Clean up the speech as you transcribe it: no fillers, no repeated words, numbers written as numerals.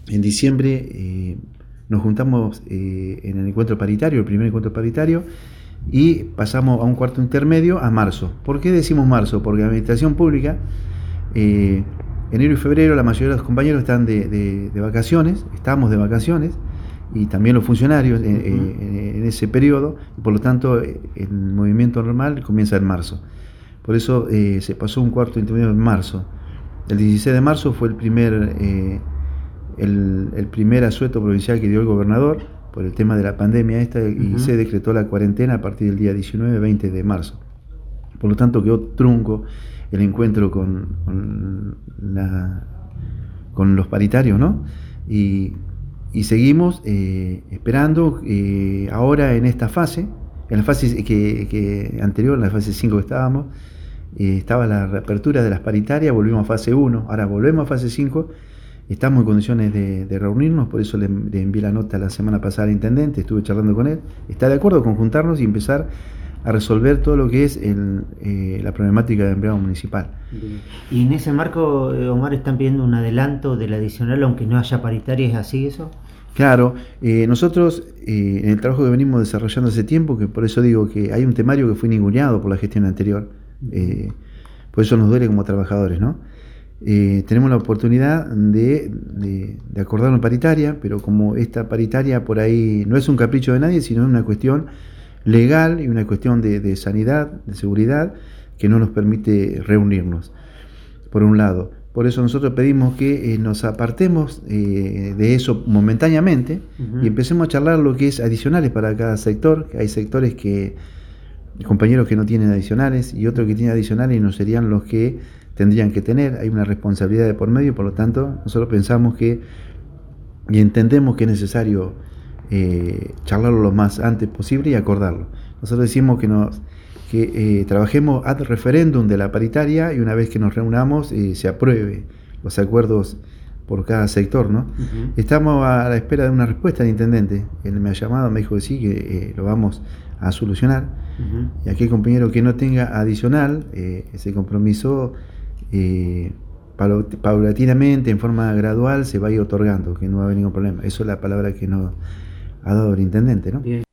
En diciembre nos juntamos en el encuentro paritario, el primer encuentro paritario, y pasamos a un cuarto intermedio a marzo. ¿Por qué decimos marzo? Porque la administración pública, enero y febrero, la mayoría de los compañeros están de vacaciones, estamos de vacaciones, y también los funcionarios en ese periodo, y por lo tanto el movimiento normal comienza en marzo. Por eso se pasó un cuarto intermedio en marzo. El 16 de marzo fue el primer asueto provincial que dio el gobernador por el tema de la pandemia y se decretó la cuarentena a partir del día 19-20 de marzo. Por lo tanto quedó trunco el encuentro con los paritarios, ¿no? Y seguimos esperando ahora en esta fase, en la fase que anterior, en la fase 5 que estábamos, estaba la reapertura de las paritarias, volvimos a fase 1, ahora volvemos a fase 5, estamos en condiciones de reunirnos, por eso le envié la nota la semana pasada al intendente, estuve charlando con él, está de acuerdo con juntarnos y empezar a resolver todo lo que es la problemática del empleado municipal. Bien. Y en ese marco, Omar, están pidiendo un adelanto del adicional, aunque no haya paritarias, ¿es así eso? Claro, nosotros en el trabajo que venimos desarrollando hace tiempo, que por eso digo que hay un temario que fue ninguneado por la gestión anterior, por eso nos duele como trabajadores, ¿no? Tenemos la oportunidad de acordar una paritaria, pero como esta paritaria por ahí no es un capricho de nadie, sino una cuestión legal y una cuestión de sanidad, de seguridad, que no nos permite reunirnos, por un lado. Por eso nosotros pedimos que nos apartemos de eso momentáneamente y empecemos a charlar lo que es adicionales para cada sector, que hay sectores compañeros que no tienen adicionales y otros que tienen adicionales y no serían los que tendrían que tener. Hay una responsabilidad de por medio, por lo tanto nosotros pensamos y entendemos que es necesario charlarlo lo más antes posible y acordarlo. Nosotros decimos que trabajemos ad referéndum de la paritaria y una vez que nos reunamos se apruebe los acuerdos por cada sector, ¿no? Estamos a la espera de una respuesta del intendente. Él me ha llamado, me dijo que sí, que lo vamos a solucionar. Y aquel compañero que no tenga adicional, ese compromiso paulatinamente, en forma gradual, se va a ir otorgando, que no va a haber ningún problema. Eso es la palabra que nos ha dado el intendente, ¿no? Bien.